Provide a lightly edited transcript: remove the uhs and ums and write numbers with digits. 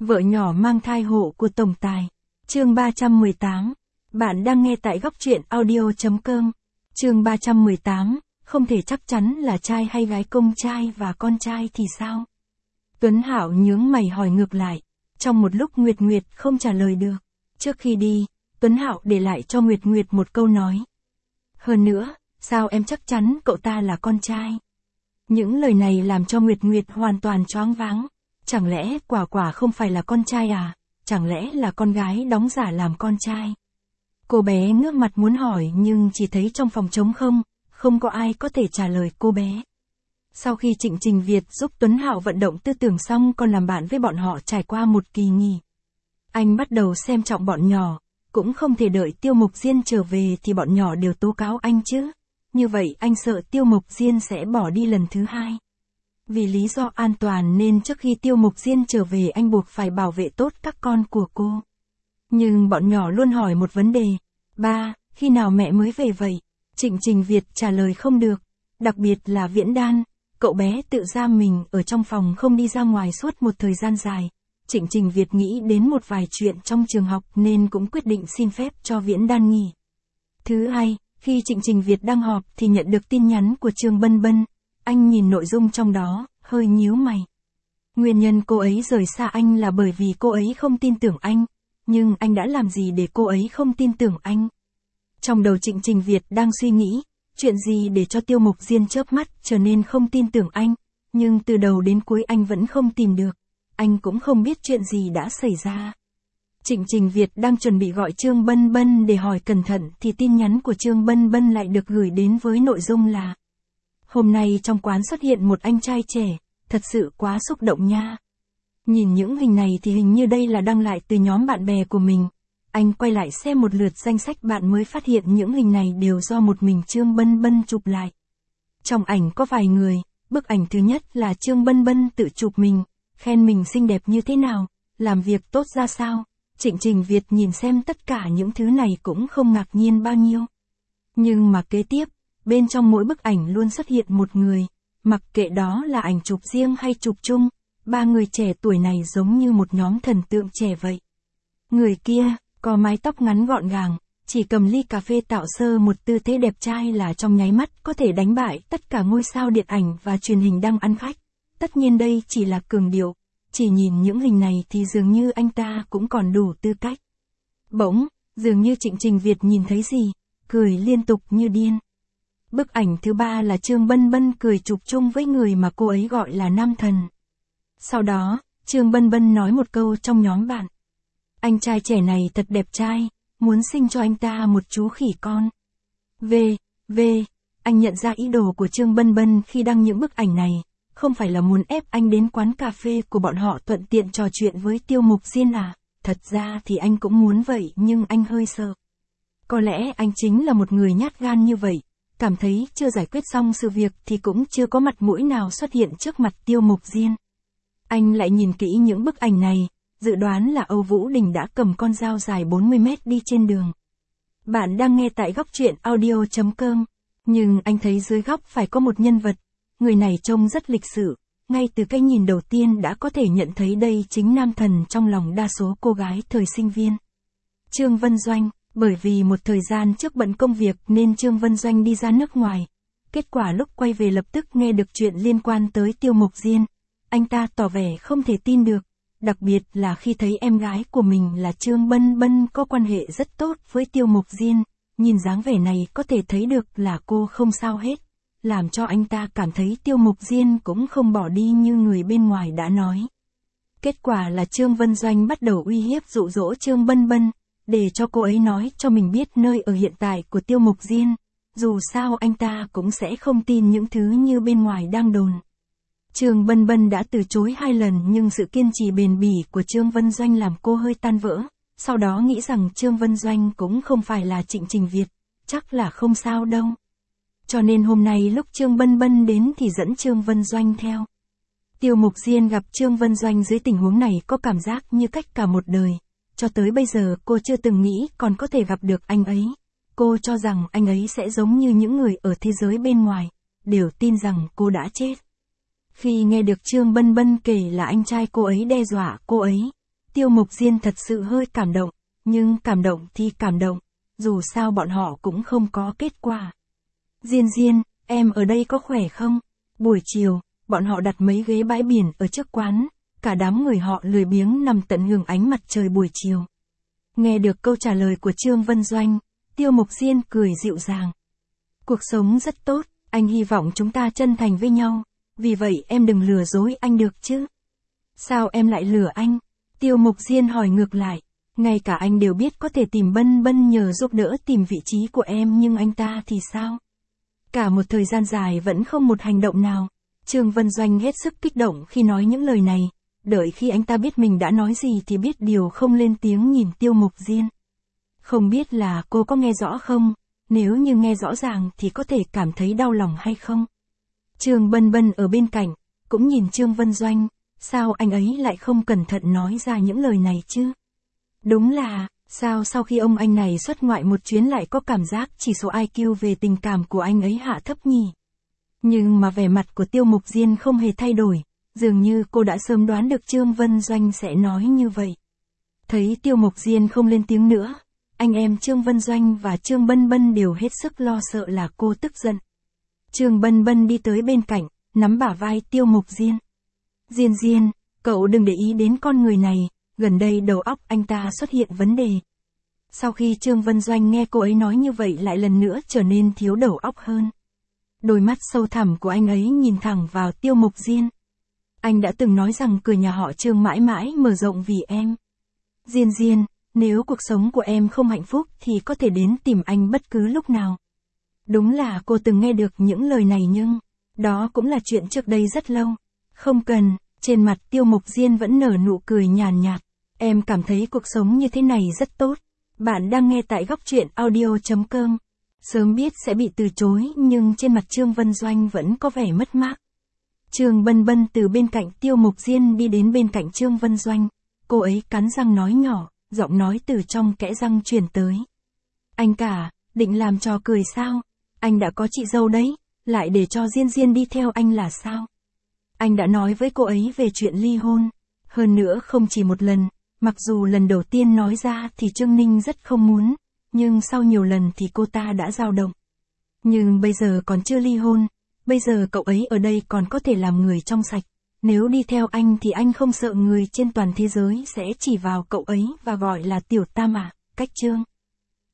Vợ nhỏ mang thai hộ của tổng tài. Chương 318. Bạn đang nghe tại góc truyện audio.com. Chương 318. Không thể chắc chắn là trai hay gái, công trai và con trai thì sao? Tuấn Hạo nhướng mày hỏi ngược lại. Trong một lúc Nguyệt Nguyệt không trả lời được. Trước khi đi, Tuấn Hạo để lại cho Nguyệt Nguyệt một câu nói. Hơn nữa, sao em chắc chắn cậu ta là con trai? Những lời này làm cho Nguyệt Nguyệt hoàn toàn choáng váng. Chẳng lẽ Quả Quả không phải là con trai à? Chẳng lẽ là con gái đóng giả làm con trai? Cô bé ngước mặt muốn hỏi nhưng chỉ thấy trong phòng trống không, không có ai có thể trả lời cô bé. Sau khi Trịnh Trình Việt giúp Tuấn Hạo vận động tư tưởng xong còn làm bạn với bọn họ trải qua một kỳ nghỉ. Anh bắt đầu xem trọng bọn nhỏ, cũng không thể đợi Tiêu Mục Diên trở về thì bọn nhỏ đều tố cáo anh chứ. Như vậy anh sợ Tiêu Mục Diên sẽ bỏ đi lần thứ hai. Vì lý do an toàn nên trước khi Tiêu Mục Diên trở về anh buộc phải bảo vệ tốt các con của cô. Nhưng bọn nhỏ luôn hỏi một vấn đề. Ba, khi nào mẹ mới về vậy? Trịnh Trình Việt trả lời không được. Đặc biệt là Viễn Đan, cậu bé tự giam mình ở trong phòng không đi ra ngoài suốt một thời gian dài. Trịnh Trình Việt nghĩ đến một vài chuyện trong trường học nên cũng quyết định xin phép cho Viễn Đan nghỉ. Thứ hai, khi Trịnh Trình Việt đang họp thì nhận được tin nhắn của Trương Bân Bân. Anh nhìn nội dung trong đó, hơi nhíu mày. Nguyên nhân cô ấy rời xa anh là bởi vì cô ấy không tin tưởng anh. Nhưng anh đã làm gì để cô ấy không tin tưởng anh? Trong đầu Trịnh Trình Việt đang suy nghĩ, chuyện gì để cho Tiêu Mục Diên chớp mắt trở nên không tin tưởng anh. Nhưng từ đầu đến cuối anh vẫn không tìm được. Anh cũng không biết chuyện gì đã xảy ra. Trịnh Trình Việt đang chuẩn bị gọi Trương Bân Bân để hỏi cẩn thận thì tin nhắn của Trương Bân Bân lại được gửi đến với nội dung là: Hôm nay trong quán xuất hiện một anh trai trẻ, thật sự quá xúc động nha. Nhìn những hình này thì hình như đây là đăng lại từ nhóm bạn bè của mình. Anh quay lại xem một lượt danh sách bạn mới phát hiện những hình này đều do một mình Trương Bân Bân chụp lại. Trong ảnh có vài người, bức ảnh thứ nhất là Trương Bân Bân tự chụp mình, khen mình xinh đẹp như thế nào, làm việc tốt ra sao. Trịnh Trình Việt nhìn xem tất cả những thứ này cũng không ngạc nhiên bao nhiêu. Nhưng mà kế tiếp, bên trong mỗi bức ảnh luôn xuất hiện một người, mặc kệ đó là ảnh chụp riêng hay chụp chung, ba người trẻ tuổi này giống như một nhóm thần tượng trẻ vậy. Người kia, có mái tóc ngắn gọn gàng, chỉ cầm ly cà phê tạo sơ một tư thế đẹp trai là trong nháy mắt có thể đánh bại tất cả ngôi sao điện ảnh và truyền hình đang ăn khách. Tất nhiên đây chỉ là cường điệu, chỉ nhìn những hình này thì dường như anh ta cũng còn đủ tư cách. Bỗng, dường như Trịnh Trình Việt nhìn thấy gì, cười liên tục như điên. Bức ảnh thứ ba là Trương Bân Bân cười chụp chung với người mà cô ấy gọi là Nam Thần. Sau đó, Trương Bân Bân nói một câu trong nhóm bạn. Anh trai trẻ này thật đẹp trai, muốn sinh cho anh ta một chú khỉ con. Anh nhận ra ý đồ của Trương Bân Bân khi đăng những bức ảnh này, không phải là muốn ép anh đến quán cà phê của bọn họ thuận tiện trò chuyện với Tiêu Mục Diên à? Thật ra thì anh cũng muốn vậy nhưng anh hơi sợ. Có lẽ anh chính là một người nhát gan như vậy, cảm thấy chưa giải quyết xong sự việc thì cũng chưa có mặt mũi nào xuất hiện trước mặt Tiêu Mục Diên. Anh lại nhìn kỹ những bức ảnh này, dự đoán là Âu Vũ Đình đã cầm con dao dài 40 mét đi trên đường. Bạn đang nghe tại góc truyện audio.com, nhưng anh thấy dưới góc phải có một nhân vật, người này trông rất lịch sự, ngay từ cái nhìn đầu tiên đã có thể nhận thấy đây chính Nam Thần trong lòng đa số cô gái thời sinh viên. Trương Vân Doanh, bởi vì một thời gian trước bận công việc nên Trương Vân Doanh đi ra nước ngoài. Kết quả lúc quay về lập tức nghe được chuyện liên quan tới Tiêu Mục Diên. Anh ta tỏ vẻ không thể tin được, đặc biệt là khi thấy em gái của mình là Trương Bân Bân có quan hệ rất tốt với Tiêu Mục Diên. Nhìn dáng vẻ này có thể thấy được là cô không sao hết, làm cho anh ta cảm thấy Tiêu Mục Diên cũng không bỏ đi như người bên ngoài đã nói. Kết quả là Trương Vân Doanh bắt đầu uy hiếp dụ dỗ Trương Bân Bân, để cho cô ấy nói cho mình biết nơi ở hiện tại của Tiêu Mục Diên. Dù sao anh ta cũng sẽ không tin những thứ như bên ngoài đang đồn. Trương Bân Bân đã từ chối 2 lần nhưng sự kiên trì bền bỉ của Trương Vân Doanh làm cô hơi tan vỡ. Sau đó nghĩ rằng Trương Vân Doanh cũng không phải là Trịnh Trình Việt, chắc là không sao đâu. Cho nên hôm nay lúc Trương Bân Bân đến thì dẫn Trương Vân Doanh theo. Tiêu Mục Diên gặp Trương Vân Doanh dưới tình huống này có cảm giác như cách cả một đời. Cho tới bây giờ cô chưa từng nghĩ còn có thể gặp được anh ấy. Cô cho rằng anh ấy sẽ giống như những người ở thế giới bên ngoài, đều tin rằng cô đã chết. Khi nghe được Trương Bân Bân kể là anh trai cô ấy đe dọa cô ấy, Tiêu Mục Diên thật sự hơi cảm động, nhưng cảm động thì cảm động, dù sao bọn họ cũng không có kết quả. Diên Diên, em ở đây có khỏe không? Buổi chiều, bọn họ đặt mấy ghế bãi biển ở trước quán, cả đám người họ lười biếng nằm tận hưởng ánh mặt trời buổi chiều. Nghe được câu trả lời của Trương Vân Doanh, Tiêu Mục Diên cười dịu dàng. Cuộc sống rất tốt, anh hy vọng chúng ta chân thành với nhau, vì vậy em đừng lừa dối anh được chứ. Sao em lại lừa anh? Tiêu Mục Diên hỏi ngược lại. Ngay cả anh đều biết có thể tìm Bân Bân nhờ giúp đỡ tìm vị trí của em, nhưng anh ta thì sao? Cả một thời gian dài vẫn không một hành động nào. Trương Vân Doanh hết sức kích động khi nói những lời này. Đợi khi anh ta biết mình đã nói gì thì biết điều không lên tiếng nhìn Tiêu Mục Diên. Không biết là cô có nghe rõ không? Nếu như nghe rõ ràng thì có thể cảm thấy đau lòng hay không? Trương Bân Bân ở bên cạnh, cũng nhìn Trương Vân Doanh. Sao anh ấy lại không cẩn thận nói ra những lời này chứ? Đúng là, sao sau khi ông anh này xuất ngoại một chuyến lại có cảm giác chỉ số IQ về tình cảm của anh ấy hạ thấp nhỉ? Nhưng mà vẻ mặt của Tiêu Mục Diên không hề thay đổi, dường như cô đã sớm đoán được Trương Vân Doanh sẽ nói như vậy. Thấy Tiêu Mục Diên không lên tiếng nữa, anh em Trương Vân Doanh và Trương Bân Bân đều hết sức lo sợ là cô tức giận. Trương Bân Bân đi tới bên cạnh, nắm bả vai Tiêu Mục Diên. Diên Diên, cậu đừng để ý đến con người này, gần đây đầu óc anh ta xuất hiện vấn đề. Sau khi Trương Vân Doanh nghe cô ấy nói như vậy lại lần nữa trở nên thiếu đầu óc hơn. Đôi mắt sâu thẳm của anh ấy nhìn thẳng vào Tiêu Mục Diên. Anh đã từng nói rằng cửa nhà họ Trương mãi mãi mở rộng vì em. Diên Diên, nếu cuộc sống của em không hạnh phúc thì có thể đến tìm anh bất cứ lúc nào. Đúng là cô từng nghe được những lời này nhưng, đó cũng là chuyện trước đây rất lâu. Không cần, trên mặt Tiêu Mục Diên vẫn nở nụ cười nhàn nhạt. Em cảm thấy cuộc sống như thế này rất tốt. Bạn đang nghe tại góc truyện audio.com. Sớm biết sẽ bị từ chối nhưng trên mặt Trương Vân Doanh vẫn có vẻ mất mát. Trương Bân Bân từ bên cạnh Tiêu Mục Diên đi đến bên cạnh Trương Vân Doanh. Cô ấy cắn răng nói nhỏ, giọng nói từ trong kẽ răng truyền tới. Anh cả, định làm trò cười sao? Anh đã có chị dâu đấy, lại để cho Diên Diên đi theo anh là sao? Anh đã nói với cô ấy về chuyện ly hôn. Hơn nữa không chỉ một lần, mặc dù lần đầu tiên nói ra thì Trương Ninh rất không muốn, nhưng sau nhiều lần thì cô ta đã dao động. Nhưng bây giờ còn chưa ly hôn, bây giờ cậu ấy ở đây còn có thể làm người trong sạch. Nếu đi theo anh thì anh không sợ người trên toàn thế giới sẽ chỉ vào cậu ấy và gọi là tiểu tam à, cách Trương.